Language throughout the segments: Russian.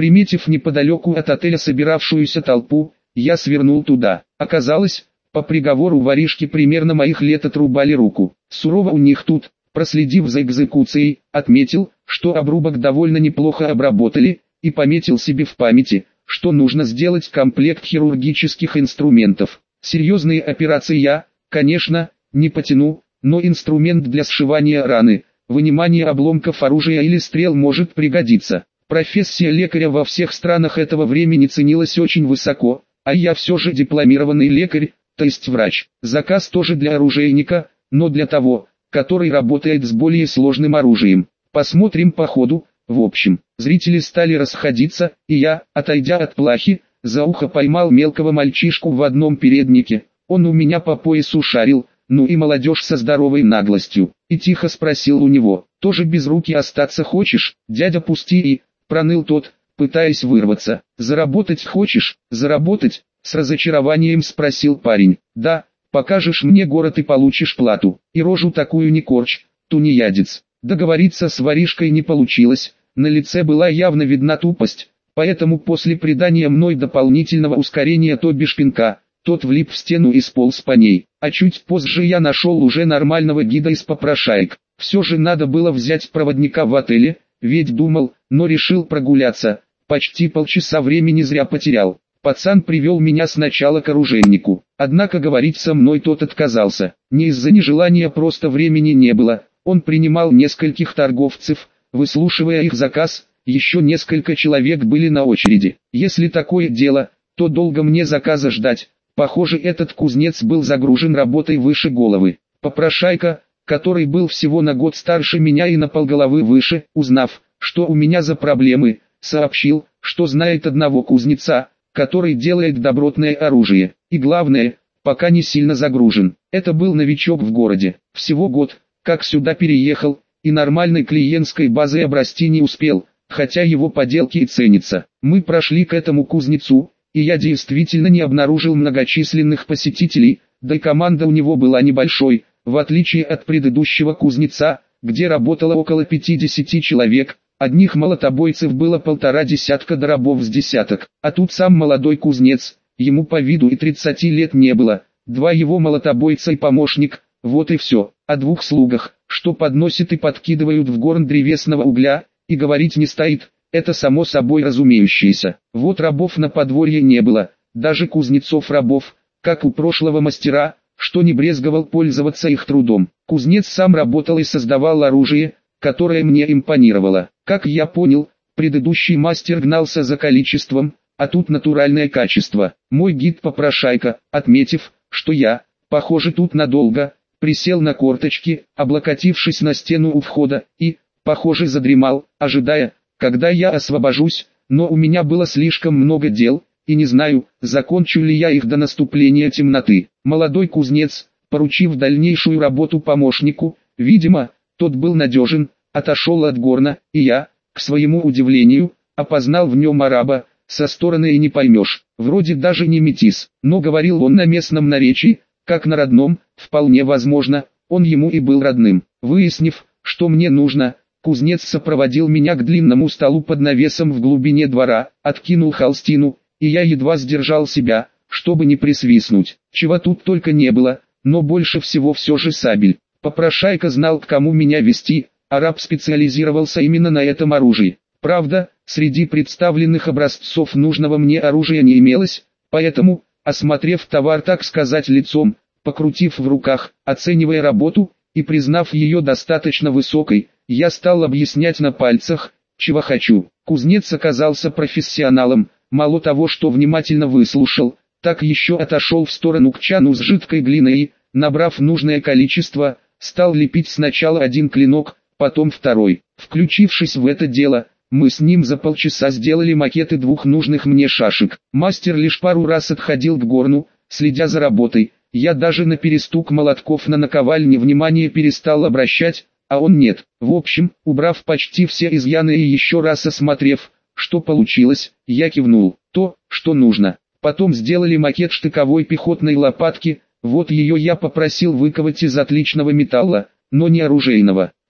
Приметив неподалеку от отеля собиравшуюся толпу, я свернул туда. Оказалось, по приговору воришки примерно моих лет отрубали руку. Сурово у них тут. Проследив за экзекуцией, отметил, что обрубок довольно неплохо обработали, и пометил себе в памяти, что нужно сделать комплект хирургических инструментов. Серьезные операции я, конечно, не потяну, но инструмент для сшивания раны, вынимания обломков оружия или стрел может пригодиться. Профессия лекаря во всех странах этого времени ценилась очень высоко, а я все же дипломированный лекарь, то есть врач. Заказ тоже для оружейника, но для того, который работает с более сложным оружием. Посмотрим по ходу. В общем, зрители стали расходиться, и я, отойдя от плахи, за ухо поймал мелкого мальчишку в одном переднике. Он у меня по поясу шарил, ну и молодежь со здоровой наглостью. И тихо спросил у него: «Тоже без руки остаться хочешь, дядя?» «Пусти и...» — проныл тот, пытаясь вырваться. «Заработать хочешь?» «Заработать?» — с разочарованием спросил парень. «Да, покажешь мне город и получишь плату. И рожу такую не корчь, тунеядец». Договориться с воришкой не получилось, на лице была явно видна тупость, поэтому после придания мной дополнительного ускорения, то бишь пинка, тот влип в стену и сполз по ней. А чуть позже я нашел уже нормального гида из попрошаек. Все же надо было взять проводника в отеле, ведь думал, но решил прогуляться. Почти полчаса времени зря потерял. Пацан привел меня сначала к оружейнику, однако говорить со мной тот отказался. Не из-за нежелания, просто времени не было. Он принимал нескольких торговцев, выслушивая их заказ, еще несколько человек были на очереди. Если такое дело, то долго мне заказа ждать. Похоже, этот кузнец был загружен работой выше головы. Попрошайка, который был всего на год старше меня и на полголовы выше, узнав, что у меня за проблемы, сообщил, что знает одного кузнеца, который делает добротное оружие, и главное, пока не сильно загружен. Это был новичок в городе, всего год, как сюда переехал, и нормальной клиентской базой обрасти не успел, хотя его поделки и ценятся. Мы прошли к этому кузнецу, и я действительно не обнаружил многочисленных посетителей, да и команда у него была небольшой, в отличие от предыдущего кузнеца, где работало около 50 человек. Одних молотобойцев было 1,5 десятка, до рабов с десяток, а тут сам молодой кузнец, ему по виду и 30 лет не было, 2 его молотобойца и помощник, вот и все. О 2 слугах, что подносят и подкидывают в горн древесного угля, и говорить не стоит, это само собой разумеющееся. Вот рабов на подворье не было, даже кузнецов-рабов, как у прошлого мастера, что не брезговал пользоваться их трудом. Кузнец сам работал и создавал оружие, которое мне импонировало. Как я понял, предыдущий мастер гнался за количеством, а тут натуральное качество. Мой гид-попрошайка, отметив, что я, похоже, тут надолго, присел на корточки, облокотившись на стену у входа, и, похоже, задремал, ожидая, когда я освобожусь, но у меня было слишком много дел, и не знаю, закончу ли я их до наступления темноты. Молодой кузнец, поручив дальнейшую работу помощнику, видимо, тот был надежен, отошел от горна, и я, к своему удивлению, опознал в нем араба, со стороны и не поймешь, вроде даже не метис, но говорил он на местном наречии, как на родном, вполне возможно, он ему и был родным. Выяснив, что мне нужно, кузнец сопроводил меня к длинному столу под навесом в глубине двора, откинул холстину, и я едва сдержал себя, чтобы не присвистнуть. Чего тут только не было, но больше всего все же сабель. Попрошайка знал, к кому меня вести, араб специализировался именно на этом оружии. Правда, среди представленных образцов нужного мне оружия не имелось, поэтому, осмотрев товар, так сказать, лицом, покрутив в руках, оценивая работу, и признав ее достаточно высокой, я стал объяснять на пальцах, чего хочу. Кузнец оказался профессионалом, мало того, что внимательно выслушал, так еще отошел в сторону к чану с жидкой глиной и, набрав нужное количество, стал лепить сначала один клинок, потом второй. Включившись в это дело, мы с ним за полчаса сделали макеты 2 нужных мне шашек. Мастер лишь пару раз отходил к горну, следя за работой. Я даже на перестук молотков на наковальне внимание перестал обращать, а он нет. В общем, убрав почти все изъяны и еще раз осмотрев, что получилось, я кивнул. То, что нужно. Потом сделали макет штыковой пехотной лопатки, вот ее я попросил выковать из отличного металла, но не оружейного.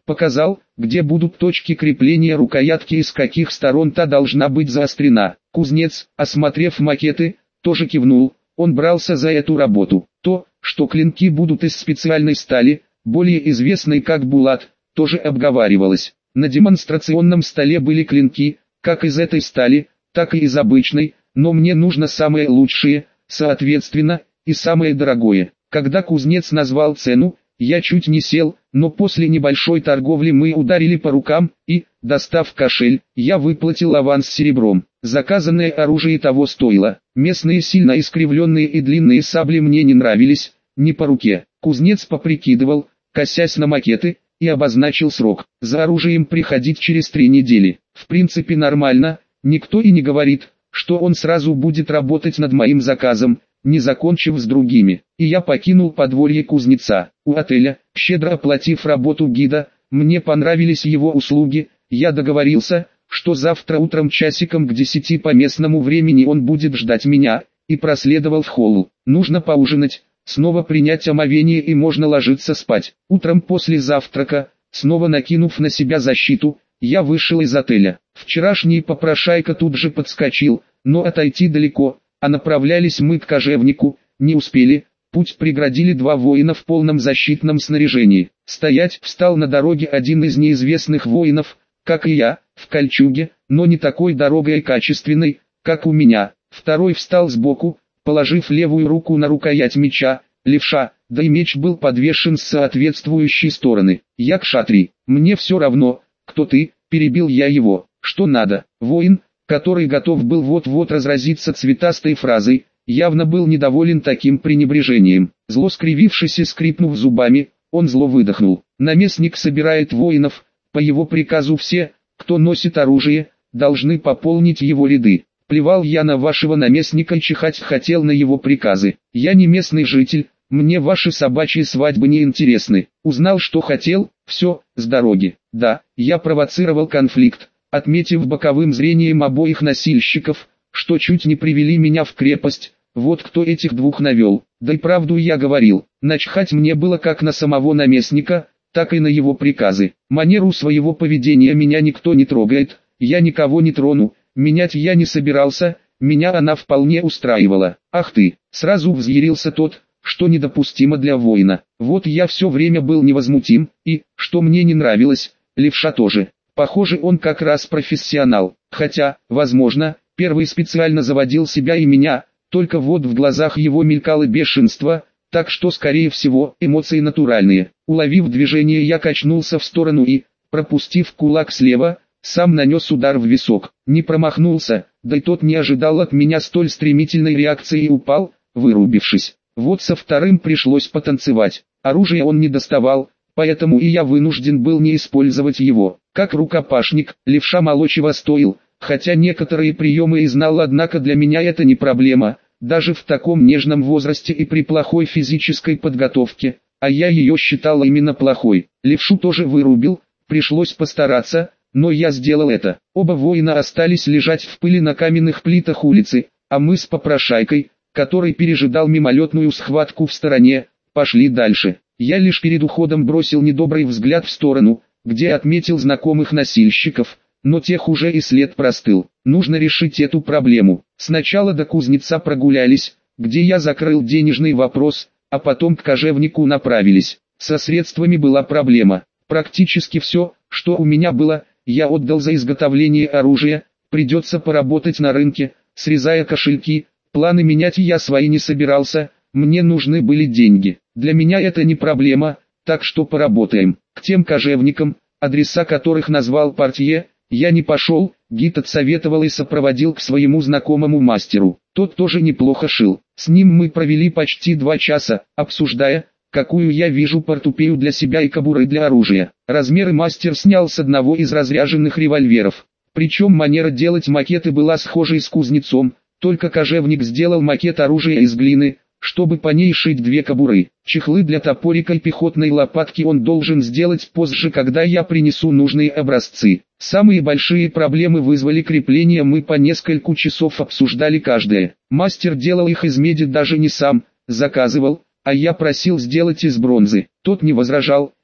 показал, где будут точки крепления рукоятки и с каких сторон та должна быть заострена. Кузнец, осмотрев макеты, тоже кивнул, он брался за эту работу. То, что клинки будут из специальной стали, более известной как булат, тоже обговаривалось. На демонстрационном столе были клинки, как из этой стали, так и из обычной, но мне нужно самое лучшее, соответственно, и самое дорогое. Когда кузнец назвал цену, я чуть не сел, но после небольшой торговли мы ударили по рукам, и, достав кошель, я выплатил аванс серебром. Заказанное оружие того стоило. Местные сильно искривленные и длинные сабли мне не нравились, не по руке. Кузнец поприкидывал, косясь на макеты, и обозначил срок. За оружием приходить через 3 недели. В принципе нормально, никто и не говорит, что он сразу будет работать над моим заказом, не закончив с другими. И я покинул подворье кузнеца. У отеля, щедро оплатив работу гида, мне понравились его услуги, я договорился, что завтра утром часиком к 10 по местному времени он будет ждать меня, и проследовал в холл. Нужно поужинать, снова принять омовение и можно ложиться спать. Утром после завтрака, снова накинув на себя защиту, я вышел из отеля. Вчерашний попрошайка тут же подскочил, но отойти далеко, а направлялись мы к кожевнику, не успели, путь преградили 2 воина в полном защитном снаряжении. Стоять встал на дороге один из неизвестных воинов, как и я, в кольчуге, но не такой дорогой и качественной, как у меня. Второй встал сбоку, положив левую руку на рукоять меча, левша, да и меч был подвешен с соответствующей стороны. Я кшатрий, мне все равно, кто ты, перебил я его, что надо. Воин, который готов был вот-вот разразиться цветастой фразой, явно был недоволен таким пренебрежением. Зло скривившись и скрипнув зубами, он зло выдохнул. Наместник собирает воинов, по его приказу все, кто носит оружие, должны пополнить его ряды. Плевал я на вашего наместника и чихать хотел на его приказы. Я не местный житель, мне ваши собачьи свадьбы не интересны. Узнал, что хотел, все, с дороги. Да, я провоцировал конфликт, отметив боковым зрением обоих носильщиков, что чуть не привели меня в крепость. Вот кто этих 2 навел. Да и правду я говорил, начхать мне было как на самого наместника, так и на его приказы. Манеру своего поведения меня никто не трогает, я никого не трону, менять я не собирался, меня она вполне устраивала. Ах ты, сразу взъярился тот, что недопустимо для воина. Вот я все время был невозмутим, и, что мне не нравилось, левша тоже. Похоже, он как раз профессионал, хотя, возможно, первый специально заводил себя и меня, только вот в глазах его мелькало бешенство, так что скорее всего эмоции натуральные. Уловив движение, я качнулся в сторону и, пропустив кулак слева, сам нанес удар в висок. Не промахнулся, да и тот не ожидал от меня столь стремительной реакции и упал, вырубившись. Вот со вторым пришлось потанцевать. Оружие он не доставал, поэтому и я вынужден был не использовать его. Как рукопашник, левша молочего стоил, хотя некоторые приемы и знал, однако для меня это не проблема, даже в таком нежном возрасте и при плохой физической подготовке, а я ее считал именно плохой. Левшу тоже вырубил, пришлось постараться, но я сделал это. Оба воина остались лежать в пыли на каменных плитах улицы, а мы с попрошайкой, который пережидал мимолетную схватку в стороне, пошли дальше. Я лишь перед уходом бросил недобрый взгляд в сторону, где отметил знакомых носильщиков, но тех уже и след простыл. Нужно решить эту проблему. Сначала до кузнеца прогулялись, где я закрыл денежный вопрос, а потом к кожевнику направились. Со средствами была проблема. Практически все, что у меня было, я отдал за изготовление оружия, придется поработать на рынке, срезая кошельки. Планы менять я свои не собирался, мне нужны были деньги. Для меня это не проблема, так что поработаем. К тем кожевникам, адреса которых назвал портье, я не пошел, гид отсоветовал и сопроводил к своему знакомому мастеру. Тот тоже неплохо шил. С ним мы провели почти 2 часа, обсуждая, какую я вижу портупею для себя и кобуры для оружия. Размеры мастер снял с одного из разряженных револьверов. Причем манера делать макеты была схожей с кузнецом, только кожевник сделал макет оружия из глины, чтобы по ней шить 2 кобуры. Чехлы для топорика и пехотной лопатки он должен сделать позже, когда я принесу нужные образцы. Самые большие проблемы вызвали крепления, мы по несколько часов обсуждали каждое. Мастер делал их из меди даже не сам, заказывал, а я просил сделать из бронзы. Тот не возражал,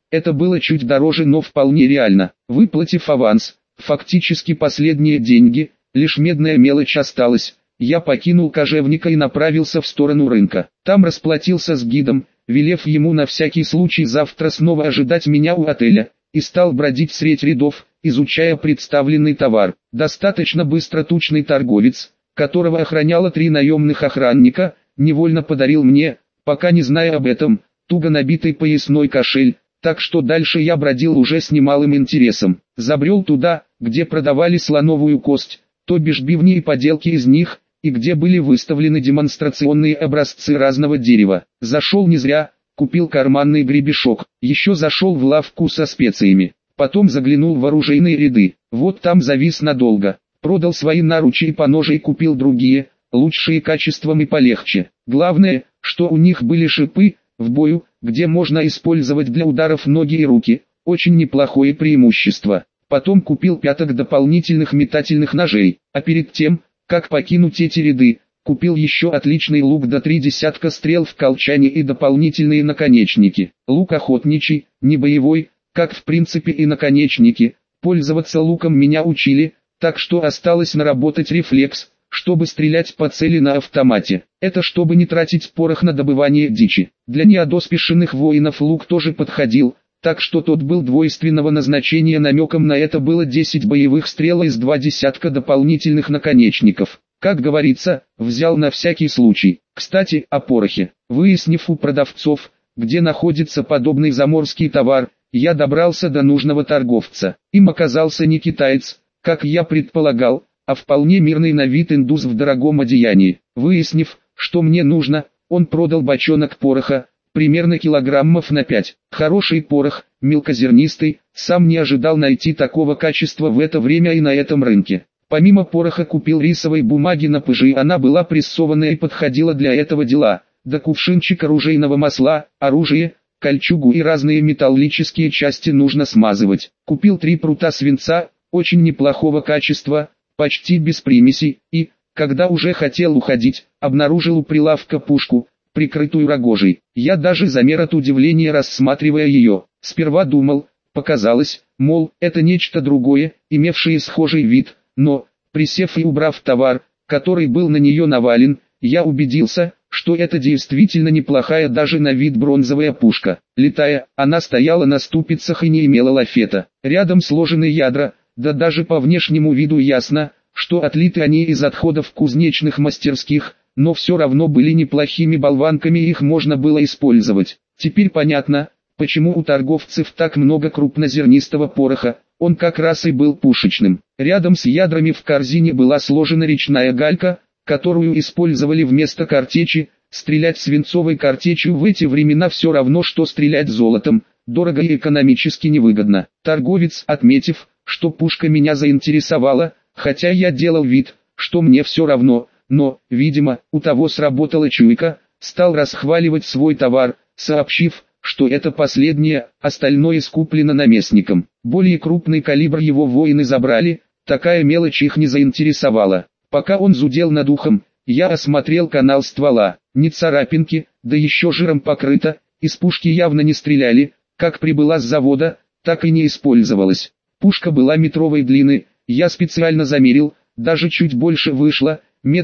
Это было чуть дороже, но вполне реально. Выплатив аванс, фактически последние деньги, лишь медная мелочь осталась, я покинул кожевника и направился в сторону рынка. Там расплатился с гидом, велев ему на всякий случай завтра снова ожидать меня у отеля, и стал бродить средь рядов, изучая представленный товар. Достаточно быстро тучный торговец, которого охраняло 3 наемных охранника, невольно подарил мне, пока не зная об этом, туго набитый поясной кошель, так что дальше я бродил уже с немалым интересом. Забрел туда, где продавали слоновую кость, то бишь бивни и поделки из них, и где были выставлены демонстрационные образцы разного дерева. Зашел не зря, купил карманный гребешок, еще зашел в лавку со специями, потом заглянул в оружейные ряды, вот там завис надолго, продал свои наручи и поножи и купил другие, лучшие качеством и полегче. Главное, что у них были шипы, в бою, где можно использовать для ударов ноги и руки, очень неплохое преимущество. Потом купил 5 дополнительных метательных ножей, а перед тем, как покинуть эти ряды, купил еще отличный лук до 3 десятка стрел в колчане и дополнительные наконечники. Лук охотничий, не боевой, как в принципе и наконечники. Пользоваться луком меня учили, так что осталось наработать рефлекс, чтобы стрелять по цели на автомате. Это чтобы не тратить порох на добывание дичи. Для неодоспешенных воинов лук тоже подходил, так что тот был двойственного назначения. Намеком на это было 10 боевых стрел из 2 десятка дополнительных наконечников. Как говорится, взял на всякий случай. Кстати, о порохе. Выяснив у продавцов, где находится подобный заморский товар, я добрался до нужного торговца. Им оказался не китаец, как я предполагал, а вполне мирный на вид индус в дорогом одеянии. Выяснив, что мне нужно, он продал бочонок пороха, примерно килограммов на 5. Хороший порох, мелкозернистый, сам не ожидал найти такого качества в это время и на этом рынке. Помимо пороха купил рисовой бумаги на пыжи, она была прессованная и подходила для этого дела, да кувшинчик оружейного масла, оружие, кольчугу и разные металлические части нужно смазывать. Купил 3 прута свинца, очень неплохого качества, почти без примесей, и, когда уже хотел уходить, обнаружил у прилавка пушку, прикрытую рогожей. Я даже замер от удивления, рассматривая ее. Сперва думал, показалось, мол, это нечто другое, имевшее схожий вид, но, присев и убрав товар, который был на нее навален, я убедился, что это действительно неплохая даже на вид бронзовая пушка. Летая, она стояла на ступицах и не имела лафета. Рядом сложены ядра, да даже по внешнему виду ясно, что отлиты они из отходов кузнечных мастерских, но все равно были неплохими болванками и их можно было использовать. Теперь понятно, почему у торговцев так много крупнозернистого пороха, он как раз и был пушечным. Рядом с ядрами в корзине была сложена речная галька, которую использовали вместо картечи. Стрелять свинцовой картечью в эти времена все равно, что стрелять золотом, дорого и экономически невыгодно. Торговец, отметив, что пушка меня заинтересовала, хотя я делал вид, что мне все равно, но, видимо, у того сработала чуйка, стал расхваливать свой товар, сообщив, что это последнее, остальное скуплено наместником. Более крупный калибр его воины забрали, такая мелочь их не заинтересовала. Пока он зудел над ухом, я осмотрел канал ствола, ни царапинки, да еще жиром покрыто, из пушки явно не стреляли, как прибыла с завода, так и не использовалась. Пушка была метровой длины, я специально замерил, даже чуть больше вышло,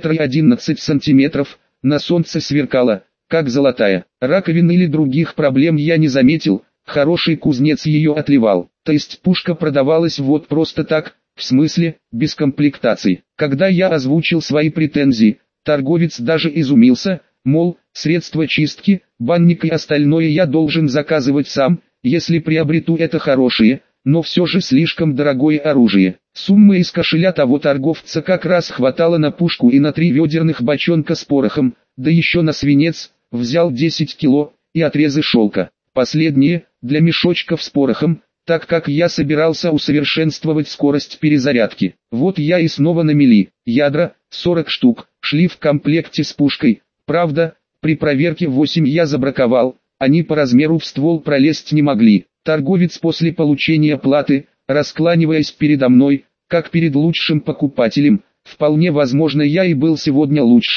1,11 сантиметров, на солнце сверкала, как золотая. Раковин или других проблем я не заметил, хороший кузнец ее отливал. То есть пушка продавалась вот просто так, в смысле, без комплектаций. Когда я озвучил свои претензии, торговец даже изумился, мол, средства чистки, банник и остальное я должен заказывать сам, если приобрету это хорошее, но все же слишком дорогое оружие. Суммы из кошеля того торговца как раз хватало на пушку и на 3 ведерных бочонка с порохом, да еще на свинец, взял 10 кило, и отрезы шелка. Последние, для мешочков с порохом, так как я собирался усовершенствовать скорость перезарядки. Вот я и снова на мели. Ядра, 40 штук, шли в комплекте с пушкой. Правда, при проверке 8 я забраковал, они по размеру в ствол пролезть не могли. Торговец после получения платы, раскланиваясь передо мной, как перед лучшим покупателем, вполне возможно я и был сегодня лучшим,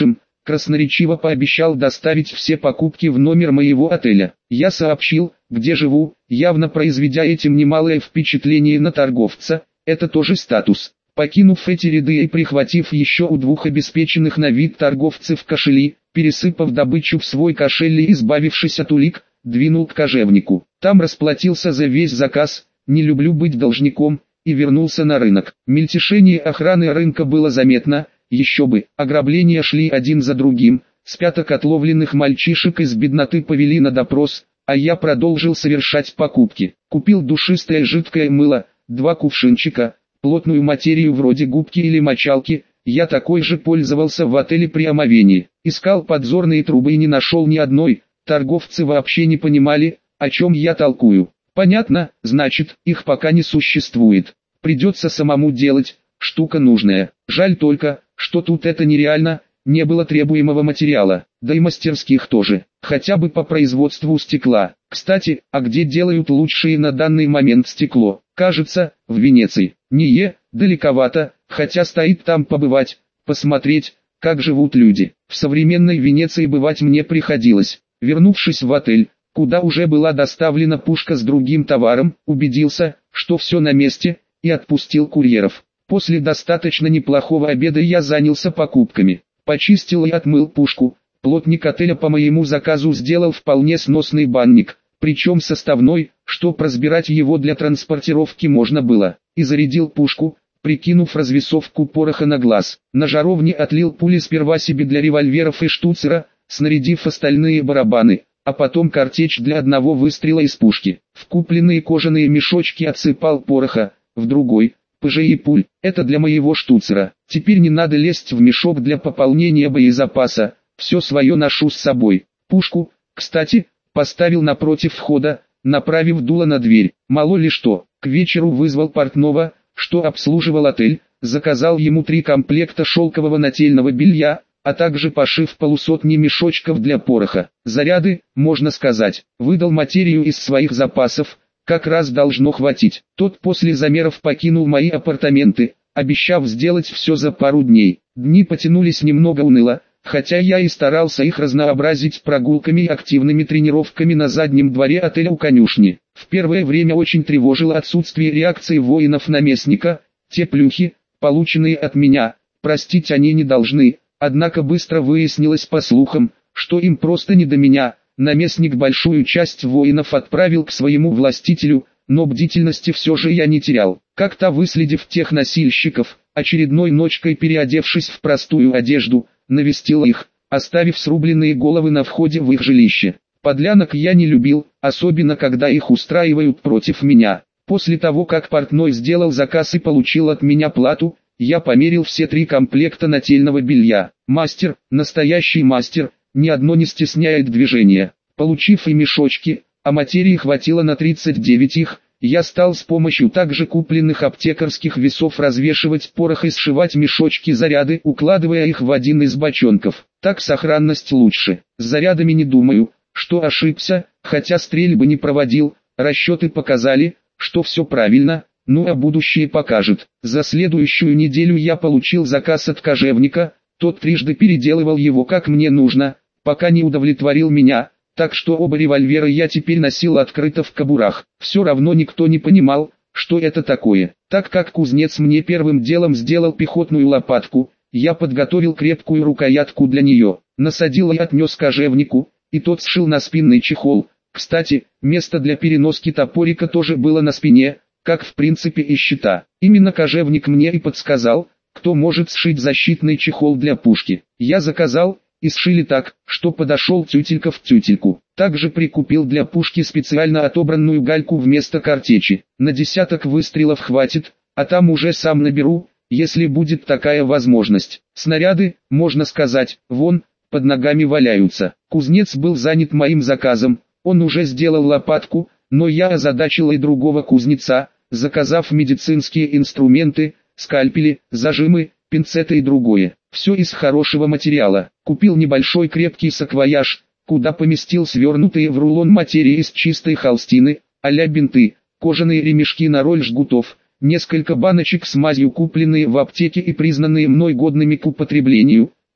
красноречиво пообещал доставить все покупки в номер моего отеля. Я сообщил, где живу, явно произведя этим немалое впечатление на торговца. Это тоже статус. Покинув эти ряды и прихватив еще у двух обеспеченных на вид торговцев кошели, пересыпав добычу в свой кошель и избавившись от улик, двинул к кожевнику. Там расплатился за весь заказ, не люблю быть должником, и вернулся на рынок. Мельтешение охраны рынка было заметно, еще бы, ограбления шли один за другим, с пяток отловленных мальчишек из бедноты повели на допрос, а я продолжил совершать покупки. Купил душистое жидкое мыло, 2 кувшинчика, плотную материю вроде губки или мочалки, я такой же пользовался в отеле при омовении. Искал подзорные трубы и не нашел ни одной, торговцы вообще не понимали, о чем я толкую. Понятно, значит, их пока не существует. Придется самому делать, штука нужная. Жаль только, что тут это нереально, не было требуемого материала, да и мастерских тоже, хотя бы по производству стекла. Кстати, а где делают лучшее на данный момент стекло? Кажется, в Венеции. Далековато, хотя стоит там побывать, посмотреть, как живут люди. В современной Венеции бывать мне приходилось. Вернувшись в отель, куда уже была доставлена пушка с другим товаром, убедился, что все на месте, и отпустил курьеров. После достаточно неплохого обеда я занялся покупками. Почистил и отмыл пушку. Плотник отеля по моему заказу сделал вполне сносный банник, причем составной, чтоб разбирать его для транспортировки можно было. И зарядил пушку, прикинув развесовку пороха на глаз. На жаровне отлил пули сперва себе для револьверов и штуцера, снарядив остальные барабаны, а потом картечь для одного выстрела из пушки. В купленные кожаные мешочки отсыпал пороха, в другой – ПЖ и пуль. Это для моего штуцера. Теперь не надо лезть в мешок для пополнения боезапаса, все свое ношу с собой. Пушку, кстати, поставил напротив входа, направив дуло на дверь. Мало ли что, к вечеру вызвал портного, что обслуживал отель, заказал ему 3 комплекта шелкового нательного белья, а также пошив 500 мешочков для пороха. Заряды, можно сказать, выдал материю из своих запасов, как раз должно хватить. Тот после замеров покинул мои апартаменты, обещав сделать все за пару дней. Дни потянулись немного уныло, хотя я и старался их разнообразить прогулками и активными тренировками на заднем дворе отеля у конюшни. В первое время очень тревожило отсутствие реакции воинов наместника, те плюхи, полученные от меня, простить они не должны, однако быстро выяснилось по слухам, что им просто не до меня. Наместник большую часть воинов отправил к своему властителю, но бдительности все же я не терял. Как-то выследив тех носильщиков, очередной ночкой переодевшись в простую одежду, навестил их, оставив срубленные головы на входе в их жилище. Подлянок я не любил, особенно когда их устраивают против меня. После того как портной сделал заказ и получил от меня плату, я померил все 3 комплекта нательного белья. Мастер, настоящий мастер, ни одно не стесняет движения. Получив и мешочки, а материи хватило на 39 их, я стал с помощью также купленных аптекарских весов развешивать порох и сшивать мешочки заряды, укладывая их в один из бочонков. Так сохранность лучше. С зарядами не думаю, что ошибся, хотя стрельбы не проводил, расчеты показали, что все правильно, ну а будущее покажет. За следующую неделю я получил заказ от кожевника, тот трижды переделывал его как мне нужно, пока не удовлетворил меня, так что оба револьвера я теперь носил открыто в кобурах. Все равно никто не понимал, что это такое. Так как кузнец мне первым делом сделал пехотную лопатку, я подготовил крепкую рукоятку для нее, насадил и отнес кожевнику, и тот сшил на спинный чехол. Кстати, место для переноски топорика тоже было на спине, как в принципе и щита. Именно кожевник мне и подсказал, кто может сшить защитный чехол для пушки. Я заказал, и сшили так, что подошел тютелька в тютельку. Также прикупил для пушки специально отобранную гальку вместо картечи. На 10 выстрелов хватит, а там уже сам наберу, если будет такая возможность. Снаряды, можно сказать, вон, под ногами валяются. Кузнец был занят моим заказом, он уже сделал лопатку, но я озадачил и другого кузнеца, заказав медицинские инструменты, скальпели, зажимы, пинцеты и другое. Все из хорошего материала. Купил небольшой крепкий саквояж, куда поместил свернутые в рулон материи из чистой холстины, а-ля бинты, кожаные ремешки на роль жгутов, несколько баночек с мазью, купленные в аптеке и признанные мной годными к употреблению,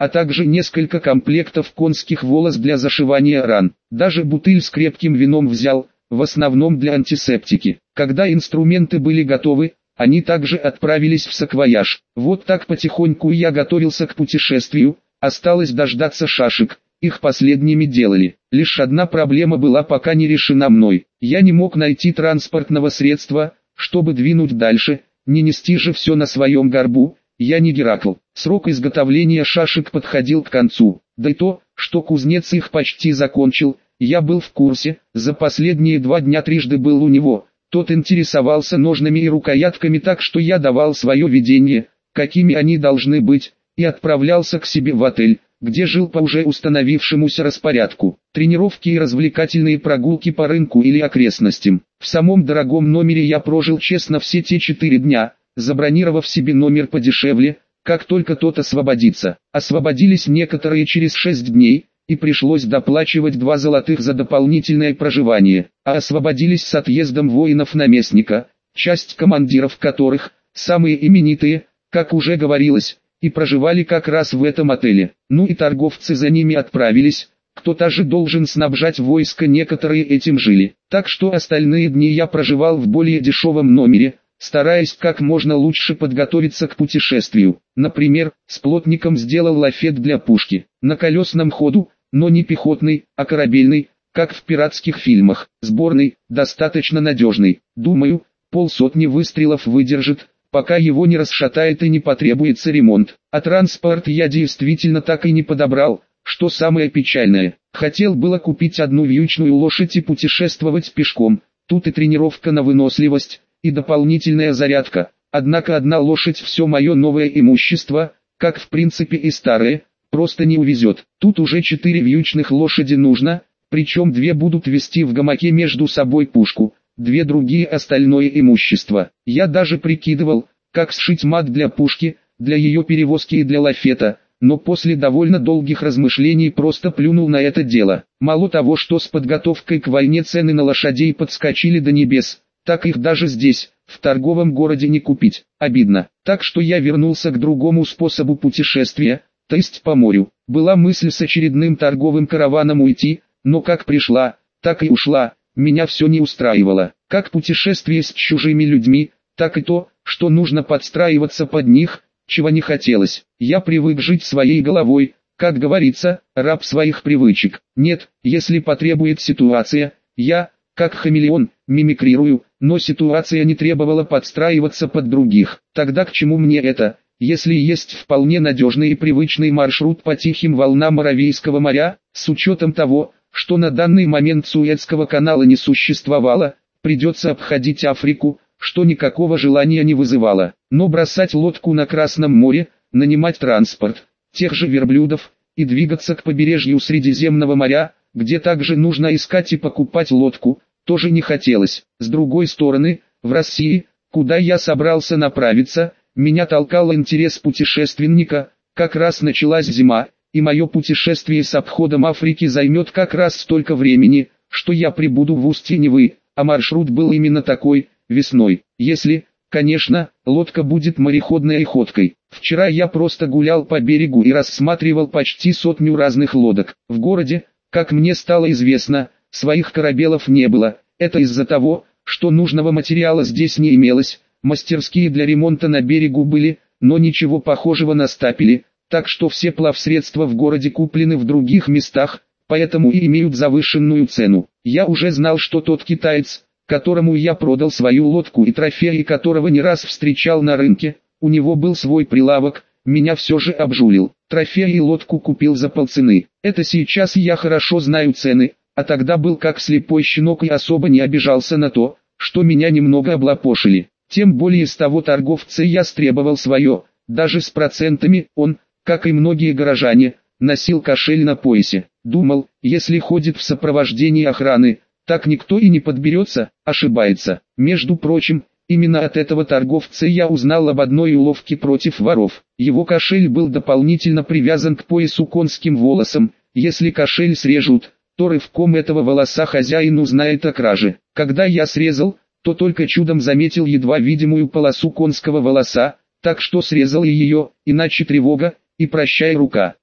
а также несколько комплектов конских волос для зашивания ран. Даже бутыль с крепким вином взял, в основном для антисептики. Когда инструменты были готовы, они также отправились в саквояж. Вот так потихоньку я готовился к путешествию, осталось дождаться шашек. Их последними делали. Лишь одна проблема была пока не решена мной. Я не мог найти транспортного средства, чтобы двинуть дальше, не нести же все на своем горбу. Я не Геракл. Срок изготовления шашек подходил к концу. Да и то, что кузнец их почти закончил, я был в курсе. За последние 2 дня трижды был у него. Тот интересовался ножнами и рукоятками так, что я давал свое видение, какими они должны быть, и отправлялся к себе в отель, где жил по уже установившемуся распорядку. Тренировки и развлекательные прогулки по рынку или окрестностям. В самом дорогом номере я прожил честно все те 4 дня, забронировав себе номер подешевле, как только тот освободится. Освободились некоторые через 6 дней, и пришлось доплачивать 2 золотых за дополнительное проживание, а освободились с отъездом воинов-наместника, часть командиров которых, самые именитые, как уже говорилось, и проживали как раз в этом отеле. Ну и торговцы за ними отправились, кто-то же должен снабжать войско, некоторые этим жили. Так что остальные дни я проживал в более дешевом номере, стараясь как можно лучше подготовиться к путешествию. Например, с плотником сделал лафет для пушки, на колесном ходу, но не пехотный, а корабельный, как в пиратских фильмах. Сборный, достаточно надежный. Думаю, 50 выстрелов выдержит, пока его не расшатает и не потребуется ремонт. А транспорт я действительно так и не подобрал, что самое печальное. Хотел было купить одну вьючную лошадь и путешествовать пешком, тут и тренировка на выносливость, и дополнительная зарядка. Однако одна лошадь все мое новое имущество, как в принципе и старое, просто не увезет. Тут уже 4 вьючных лошади нужно, причем 2 будут вести в гамаке между собой пушку, 2 другие остальное имущество. Я даже прикидывал, как сшить мат для пушки, для ее перевозки и для лафета, но после довольно долгих размышлений просто плюнул на это дело. Мало того, что с подготовкой к войне цены на лошадей подскочили до небес, так их даже здесь, в торговом городе, не купить. Обидно. Так что я вернулся к другому способу путешествия, то есть по морю. Была мысль с очередным торговым караваном уйти, но как пришла, так и ушла. Меня все не устраивало. Как путешествие с чужими людьми, так и то, что нужно подстраиваться под них, чего не хотелось. Я привык жить своей головой, как говорится, раб своих привычек. Нет, если потребует ситуация, я, как хамелеон, мимикрирую, но ситуация не требовала подстраиваться под других. Тогда к чему мне это, если есть вполне надежный и привычный маршрут по тихим волнам Аравийского моря, с учетом того, что на данный момент Суэцкого канала не существовало, придется обходить Африку, что никакого желания не вызывало. Но бросать лодку на Красном море, нанимать транспорт, тех же верблюдов, и двигаться к побережью Средиземного моря, где также нужно искать и покупать лодку, тоже не хотелось. С другой стороны, в России, куда я собрался направиться, меня толкал интерес путешественника. Как раз началась зима, и мое путешествие с обходом Африки займет как раз столько времени, что я прибуду в устье Невы, а маршрут был именно такой, весной. Если, конечно, лодка будет мореходной и ходкой. Вчера я просто гулял по берегу и рассматривал почти 100 разных лодок. В городе, как мне стало известно, своих корабелов не было. Это из-за того, что нужного материала здесь не имелось. Мастерские для ремонта на берегу были, но ничего похожего на стапели, так что все плавсредства в городе куплены в других местах, поэтому и имеют завышенную цену. Я уже знал, что тот китаец, которому я продал свою лодку и трофеи которого не раз встречал на рынке, у него был свой прилавок, меня все же обжулил. Трофеи и лодку купил за полцены. Это сейчас я хорошо знаю цены, а тогда был как слепой щенок и особо не обижался на то, что меня немного облапошили. Тем более с того торговца я стребовал свое, даже с процентами. Он, как и многие горожане, носил кошель на поясе. Думал, если ходит в сопровождении охраны, так никто и не подберется. Ошибается. Между прочим, именно от этого торговца я узнал об одной уловке против воров. Его кошель был дополнительно привязан к поясу конским волосом. Если кошель срежут, то рывком этого волоса хозяин узнает о краже. Когда я срезал, то только чудом заметил едва видимую полосу конского волоса, так что срезал и ее, иначе тревога, и прощай рука.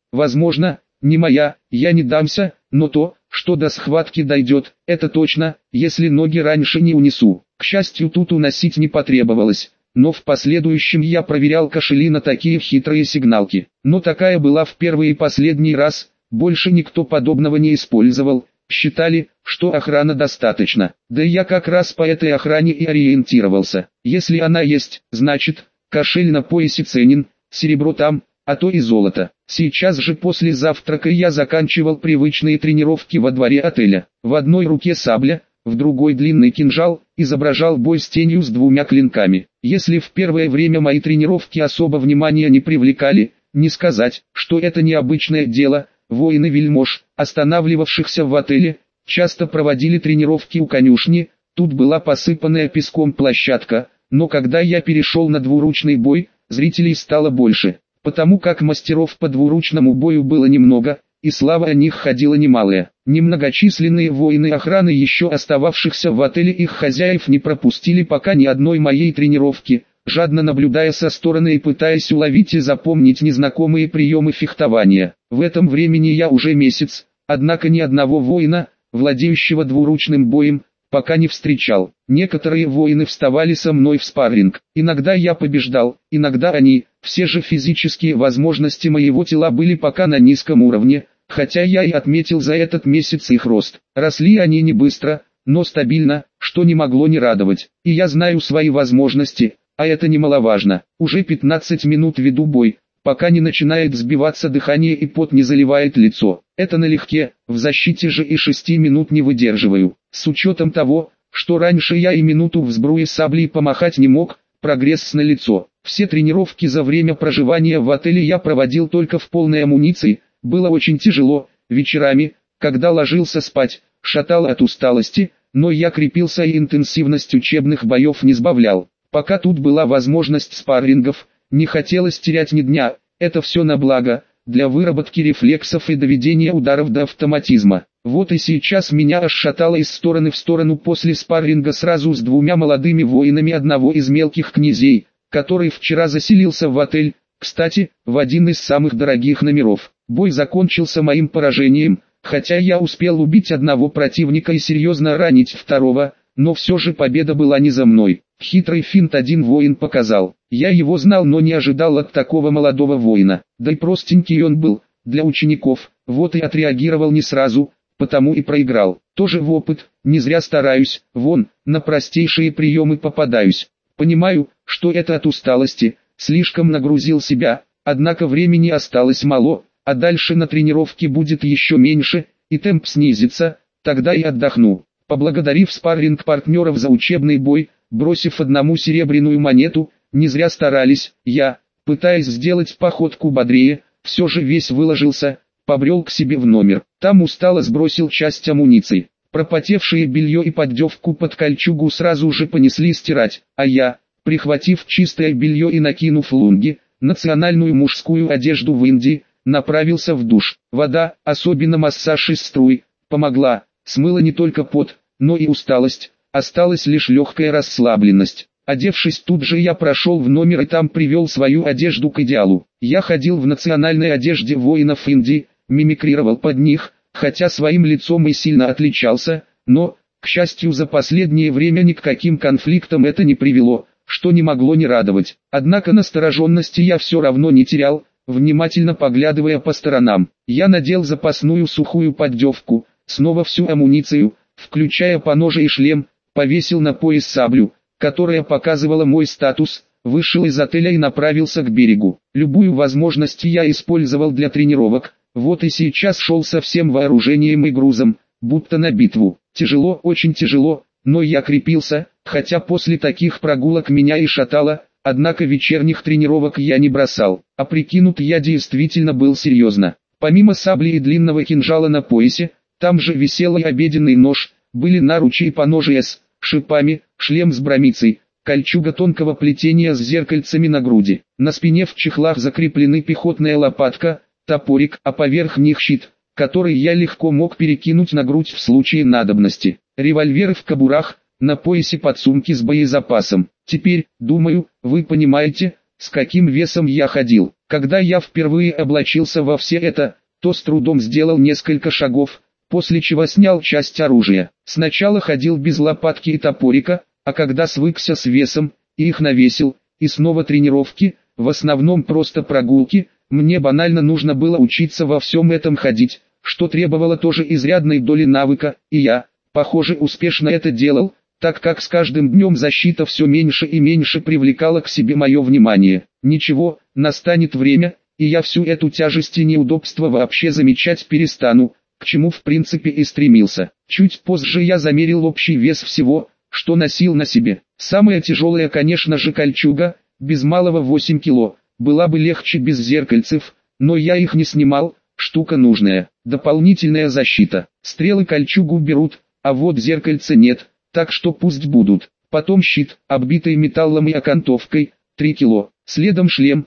Возможно, не моя, я не дамся, но то, что до схватки дойдет, это точно, если ноги раньше не унесу. К счастью, тут уносить не потребовалось, но в последующем я проверял кошели на такие хитрые сигналки. Но такая была в первый и последний раз, больше никто подобного не использовал, считали, что охрана достаточно. Да и я как раз по этой охране и ориентировался. Если она есть, значит, кошель на поясе ценен, серебро там, а то и золото. Сейчас же после завтрака я заканчивал привычные тренировки во дворе отеля. В одной руке сабля, в другой длинный кинжал, изображал бой с тенью с двумя клинками. Если в первое время мои тренировки особо внимания не привлекали, не сказать, что это необычное дело. Воины вельмож, останавливавшихся в отеле, часто проводили тренировки у конюшни, тут была посыпанная песком площадка, но когда я перешел на двуручный бой, зрителей стало больше, потому как мастеров по двуручному бою было немного, и слава о них ходила немалая. Немногочисленные воины охраны еще остававшихся в отеле их хозяев не пропустили пока ни одной моей тренировки, жадно наблюдая со стороны и пытаясь уловить и запомнить незнакомые приемы фехтования. В этом времени я уже месяц, однако ни одного воина, владеющего двуручным боем, пока не встречал. Некоторые воины вставали со мной в спарринг. Иногда я побеждал, иногда они. Все же физические возможности моего тела были пока на низком уровне, хотя я и отметил за этот месяц их рост. Росли они не быстро, но стабильно, что не могло не радовать. И я знаю свои возможности, а это немаловажно. Уже 15 минут веду бой, пока не начинает сбиваться дыхание и пот не заливает лицо. Это налегке, в защите же и 6 минут не выдерживаю. С учетом того, что раньше я и минуту в сбруе саблей помахать не мог, прогресс налицо. Все тренировки за время проживания в отеле я проводил только в полной амуниции, было очень тяжело, вечерами, когда ложился спать, шатало от усталости, но я крепился и интенсивность учебных боев не сбавлял. Пока тут была возможность спаррингов, не хотелось терять ни дня, это все на благо, для выработки рефлексов и доведения ударов до автоматизма. Вот и сейчас меня аж шатало из стороны в сторону после спарринга сразу с двумя молодыми воинами одного из мелких князей, который вчера заселился в отель, кстати, в один из самых дорогих номеров. Бой закончился моим поражением, хотя я успел убить одного противника и серьезно ранить второго, но все же победа была не за мной. Хитрый финт один воин показал. Я его знал, но не ожидал от такого молодого воина. Да и простенький он был, для учеников, вот и отреагировал не сразу, потому и проиграл. Тоже в опыт, не зря стараюсь, вон, на простейшие приемы попадаюсь. Понимаю, что это от усталости, слишком нагрузил себя, однако времени осталось мало, а дальше на тренировке будет еще меньше, и темп снизится, тогда и отдохну. Поблагодарив спарринг-партнеров за учебный бой, бросив одному серебряную монету, не зря старались, я, пытаясь сделать походку бодрее, все же весь выложился, побрел к себе в номер. Там устало сбросил часть амуниции. Пропотевшее белье и поддевку под кольчугу сразу же понесли стирать, а я, прихватив чистое белье и накинув лунги, национальную мужскую одежду в Индии, направился в душ. Вода, особенно массаж из струй, помогла, смыла не только пот, но и усталость, осталась лишь легкая расслабленность. Одевшись тут же я прошел в номер и там привел свою одежду к идеалу. Я ходил в национальной одежде воинов Индии, мимикрировал под них, хотя своим лицом и сильно отличался, но, к счастью, за последнее время ни к каким конфликтам это не привело, что не могло не радовать. Однако настороженности я все равно не терял, внимательно поглядывая по сторонам. Я надел запасную сухую поддевку, снова всю амуницию, включая поножи и шлем, повесил на пояс саблю, которая показывала мой статус, вышел из отеля и направился к берегу. Любую возможность я использовал для тренировок, вот и сейчас шел со всем вооружением и грузом, будто на битву. Тяжело, очень тяжело, но я крепился, хотя после таких прогулок меня и шатало, однако вечерних тренировок я не бросал, а прикинут я действительно был серьезно. Помимо сабли и длинного кинжала на поясе, там же висел и обеденный нож, были наручи и поножи с шипами, шлем с бромицей, кольчуга тонкого плетения с зеркальцами на груди. На спине в чехлах закреплены пехотная лопатка, топорик, а поверх них щит, который я легко мог перекинуть на грудь в случае надобности. Револьверы в кобурах, на поясе подсумки с боезапасом. Теперь, думаю, вы понимаете, с каким весом я ходил. Когда я впервые облачился во все это, то с трудом сделал несколько шагов, после чего снял часть оружия. Сначала ходил без лопатки и топорика, а когда свыкся с весом, и их навесил, и снова тренировки, в основном просто прогулки, мне банально нужно было учиться во всем этом ходить, что требовало тоже изрядной доли навыка, и я, похоже, успешно это делал, так как с каждым днем защита все меньше и меньше привлекала к себе мое внимание. Ничего, настанет время, и я всю эту тяжесть и неудобство вообще замечать перестану, к чему в принципе и стремился. Чуть позже я замерил общий вес всего, что носил на себе. Самая тяжелая, конечно же, кольчуга, без малого 8 кило, была бы легче без зеркальцев, но я их не снимал, штука нужная. Дополнительная защита. Стрелы кольчугу берут, а вот зеркальца нет, так что пусть будут. Потом щит, оббитый металлом и окантовкой, 3 кило. Следом шлем,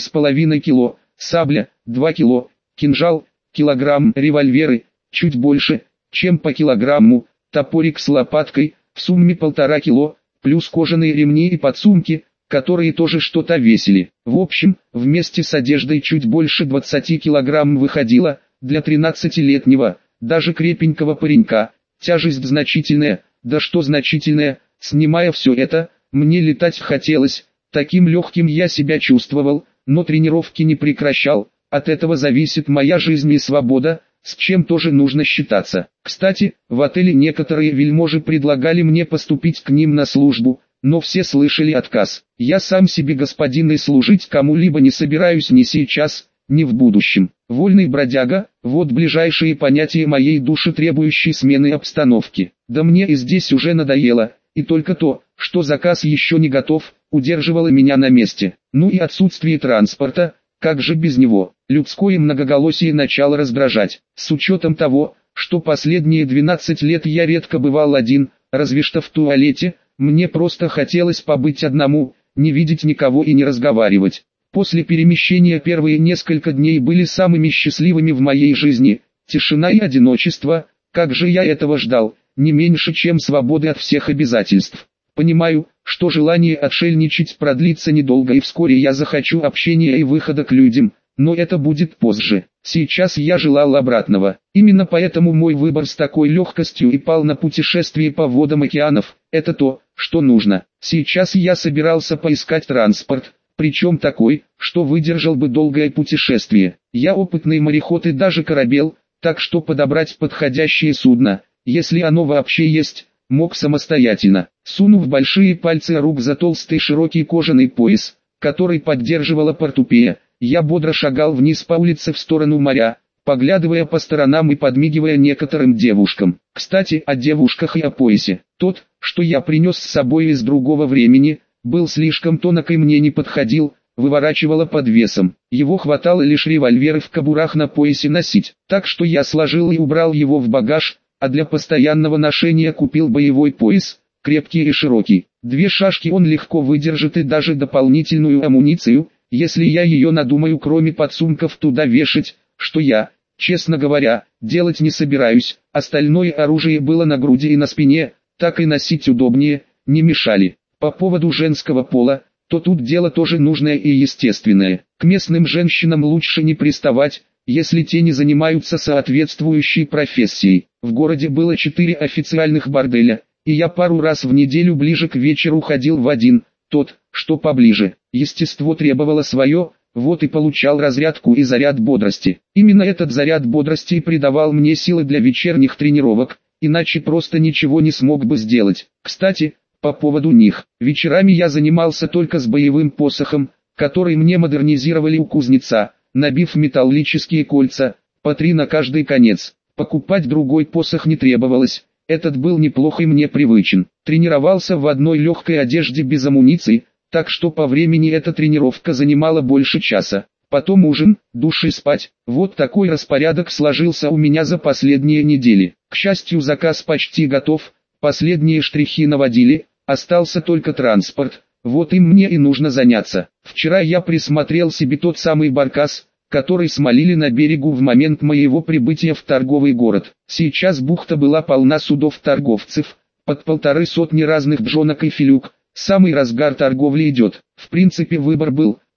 3,5 кило, сабля, 2 кило, кинжал, килограмм, револьверы, чуть больше, чем по килограмму, топорик с лопаткой, в сумме 1,5 кило, плюс кожаные ремни и подсумки, которые тоже что-то весили. В общем, вместе с одеждой чуть больше 20 килограмм выходило, для 13-летнего, даже крепенького паренька, тяжесть значительная, да что значительная, снимая все это, мне летать хотелось, таким легким я себя чувствовал, но тренировки не прекращал, от этого зависит моя жизнь и свобода, с чем тоже нужно считаться. Кстати, в отеле некоторые вельможи предлагали мне поступить к ним на службу, но все слышали отказ. Я сам себе господин и служить кому-либо не собираюсь ни сейчас, ни в будущем. Вольный бродяга, вот ближайшие понятия моей души, требующие смены обстановки. Да мне и здесь уже надоело, и только то, что заказ еще не готов, удерживало меня на месте. Ну и отсутствие транспорта, как же без него. Людское многоголосие начало раздражать. С учетом того, что последние 12 лет я редко бывал один, разве что в туалете, мне просто хотелось побыть одному, не видеть никого и не разговаривать. После перемещения первые несколько дней были самыми счастливыми в моей жизни. Тишина и одиночество, как же я этого ждал, не меньше чем свободы от всех обязательств. Понимаю, что желание отшельничать продлится недолго и вскоре я захочу общения и выхода к людям, но это будет позже. Сейчас я желал обратного. Именно поэтому мой выбор с такой легкостью и пал на путешествие по водам океанов. Это то, что нужно. Сейчас я собирался поискать транспорт, причем такой, что выдержал бы долгое путешествие. Я опытный мореход и даже корабел, так что подобрать подходящее судно, если оно вообще есть, мог самостоятельно. Сунув большие пальцы рук за толстый широкий кожаный пояс, который поддерживала портупея, я бодро шагал вниз по улице в сторону моря, поглядывая по сторонам и подмигивая некоторым девушкам. Кстати, о девушках и о поясе. Тот, что я принес с собой из другого времени, был слишком тонок и мне не подходил, выворачивало под весом. Его хватало лишь револьверы в кобурах на поясе носить. Так что я сложил и убрал его в багаж, а для постоянного ношения купил боевой пояс, крепкий и широкий. 2 шашки он легко выдержит и даже дополнительную амуницию, если я ее надумаю кроме подсумков туда вешать, что я, честно говоря, делать не собираюсь. Остальное оружие было на груди и на спине, так и носить удобнее, не мешали. По поводу женского пола, то тут дело тоже нужное и естественное. К местным женщинам лучше не приставать, если те не занимаются соответствующей профессией. В городе было 4 официальных борделя, и я пару раз в неделю ближе к вечеру ходил в один, тот, что поближе. Естество требовало свое, вот и получал разрядку и заряд бодрости. Именно этот заряд бодрости и придавал мне силы для вечерних тренировок, иначе просто ничего не смог бы сделать. Кстати, по поводу них, вечерами я занимался только с боевым посохом, который мне модернизировали у кузнеца, набив металлические кольца, по 3 на каждый конец. Покупать другой посох не требовалось, этот был неплох и мне привычен. Тренировался в одной легкой одежде без амуниции, так что по времени эта тренировка занимала больше часа. Потом ужин, душ и спать. Вот такой распорядок сложился у меня за последние недели. К счастью, заказ почти готов, последние штрихи наводили, остался только транспорт. Вот им мне и нужно заняться. Вчера я присмотрел себе тот самый баркас, который смолили на берегу в момент моего прибытия в торговый город. Сейчас бухта была полна судов-торговцев, под 150 разных джонок и филюк. Самый разгар торговли идет. В принципе выбор был,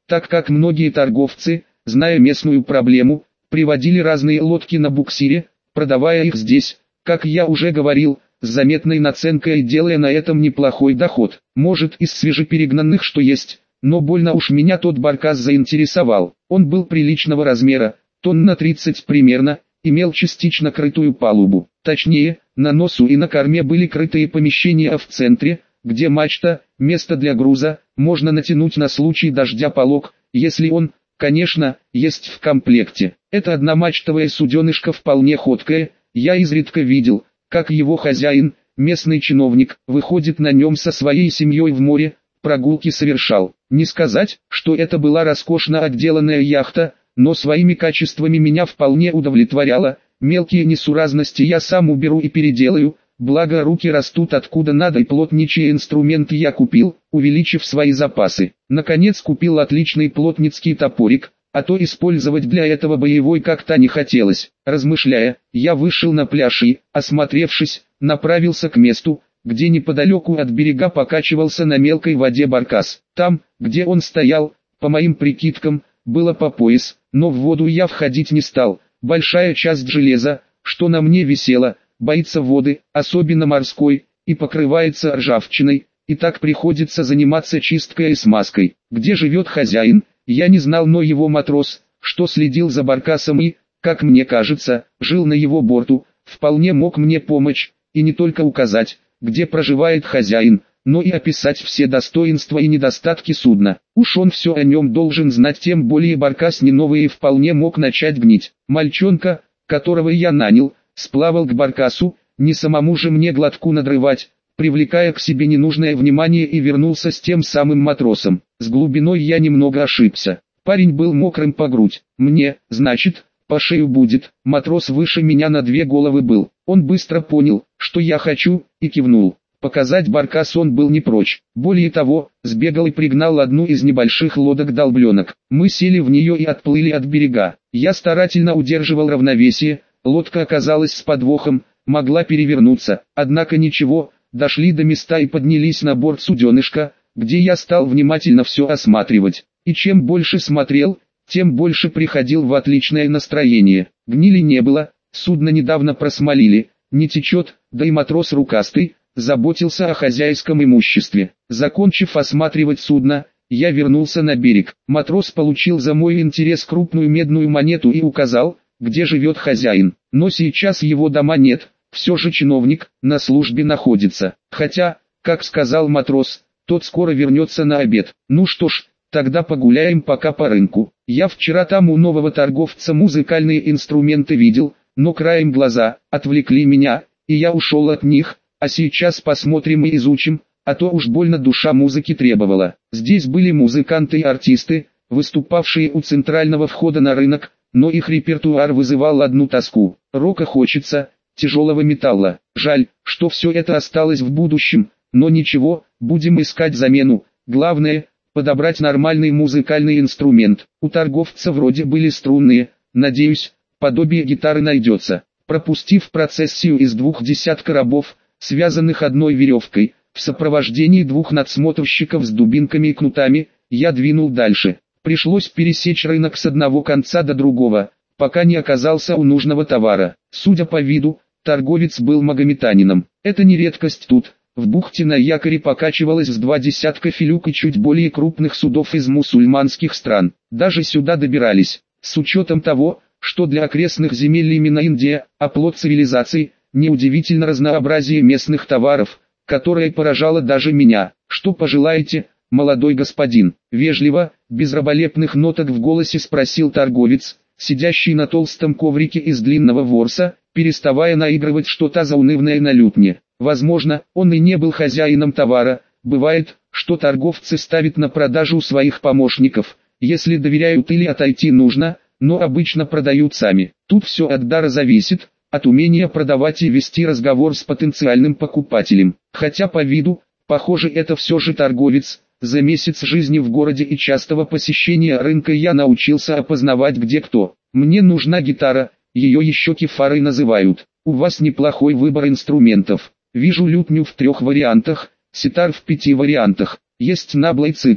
так как многие торговцы, зная местную проблему, приводили разные лодки на буксире, продавая их здесь, как я уже говорил, с заметной наценкой и делая на этом неплохой доход. Может, из свежеперегнанных что есть, но больно уж меня тот баркас заинтересовал. Он был приличного размера, тонн на 30 примерно, имел частично крытую палубу. Точнее, на носу и на корме были крытые помещения, а в центре, где мачта, место для груза, можно натянуть на случай дождя полог, если он, конечно, есть в комплекте. Это одномачтовая суденышко вполне ходкое, я изредка видел, как его хозяин, местный чиновник, выходит на нем со своей семьей в море, прогулки совершал. Не сказать, что это была роскошно отделанная яхта, но своими качествами меня вполне удовлетворяла. Мелкие несуразности я сам уберу и переделаю, благо руки растут откуда надо, и плотничьи инструменты я купил, увеличив свои запасы. Наконец купил отличный плотницкий топорик, а то использовать для этого боевой как-то не хотелось. Размышляя, я вышел на пляж и, осмотревшись, направился к месту, где неподалеку от берега покачивался на мелкой воде баркас. Там, где он стоял, по моим прикидкам, было по пояс, но в воду я входить не стал. Большая часть железа, что на мне висела, боится воды, особенно морской, и покрывается ржавчиной, и так приходится заниматься чисткой и смазкой. Где живет хозяин, я не знал, но его матрос, что следил за баркасом и, как мне кажется, жил на его борту, вполне мог мне помочь, и не только указать, где проживает хозяин, но и описать все достоинства и недостатки судна. Уж он все о нем должен знать, тем более баркас не новый и вполне мог начать гнить. Мальчонка, которого я нанял, сплавал к баркасу, не самому же мне глотку надрывать, привлекая к себе ненужное внимание, и вернулся с тем самым матросом. С глубиной я немного ошибся. Парень был мокрым по грудь. Мне, значит, по шею будет. Матрос выше меня на 2 головы был. Он быстро понял, что я хочу, и кивнул. Показать баркас он был не прочь. Более того, сбегал и пригнал одну из небольших лодок-долбленок. Мы сели в нее и отплыли от берега. Я старательно удерживал равновесие, лодка оказалась с подвохом, могла перевернуться. Однако ничего, дошли до места и поднялись на борт суденышка, где я стал внимательно все осматривать. И чем больше смотрел, тем больше приходил в отличное настроение. Гнили не было, судно недавно просмолили, не течет, да и матрос рукастый, заботился о хозяйском имуществе. Закончив осматривать судно, я вернулся на берег. Матрос получил за мой интерес крупную медную монету и указал, где живет хозяин. Но сейчас его дома нет, все же чиновник на службе находится. Хотя, как сказал матрос, тот скоро вернется на обед. Ну что ж, тогда погуляем пока по рынку. Я вчера там у нового торговца музыкальные инструменты видел, но краем глаза отвлекли меня, и я ушел от них. А сейчас посмотрим и изучим, а то уж больно душа музыки требовала. Здесь были музыканты и артисты, выступавшие у центрального входа на рынок, но их репертуар вызывал одну тоску. Рока хочется, тяжелого металла. Жаль, что все это осталось в будущем, но ничего, будем искать замену. Главное, подобрать нормальный музыкальный инструмент. У торговца вроде были струнные, надеюсь, подобие гитары найдется. Пропустив процессию из 2 десятка рабов, связанных одной веревкой, в сопровождении 2 надсмотрщиков с дубинками и кнутами, я двинул дальше. Пришлось пересечь рынок с одного конца до другого, пока не оказался у нужного товара. Судя по виду, торговец был магометанином. Это не редкость тут. В бухте на якоре покачивалось с 2 десятка филюк и чуть более крупных судов из мусульманских стран. Даже сюда добирались. С учетом того, что для окрестных земель именно Индия, оплот цивилизации, неудивительно разнообразие местных товаров, которое поражало даже меня. Что пожелаете, молодой господин? Вежливо, без раболепных ноток в голосе спросил торговец, сидящий на толстом коврике из длинного ворса, переставая наигрывать что-то заунывное на лютне. Возможно, он и не был хозяином товара. Бывает, что торговцы ставят на продажу своих помощников, если доверяют или отойти нужно, но обычно продают сами. Тут все от дара зависит, от умения продавать и вести разговор с потенциальным покупателем. Хотя по виду, похоже, это все же торговец. За месяц жизни в городе и частого посещения рынка я научился опознавать где кто. Мне нужна гитара, ее еще кефарой называют. У вас неплохой выбор инструментов. Вижу лютню в 3 вариантах, ситар в 5 вариантах. Есть набла и цитра.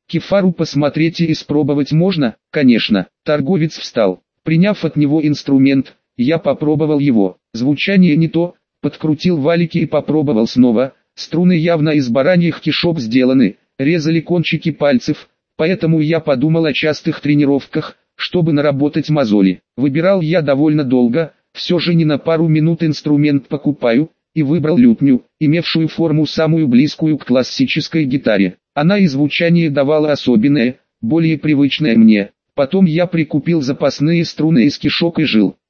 Кефару посмотреть и испробовать можно? Конечно. Торговец встал. Приняв от него инструмент, я попробовал его. Звучание не то, подкрутил валики и попробовал снова. Струны явно из бараньих кишок сделаны, резали кончики пальцев, поэтому я подумал о частых тренировках, чтобы наработать мозоли. Выбирал я довольно долго, все же не на пару минут инструмент покупаю, и выбрал лютню, имевшую форму самую близкую к классической гитаре. Она и звучание давала особенное, более привычное мне. Потом я прикупил запасные струны из кишок и жил.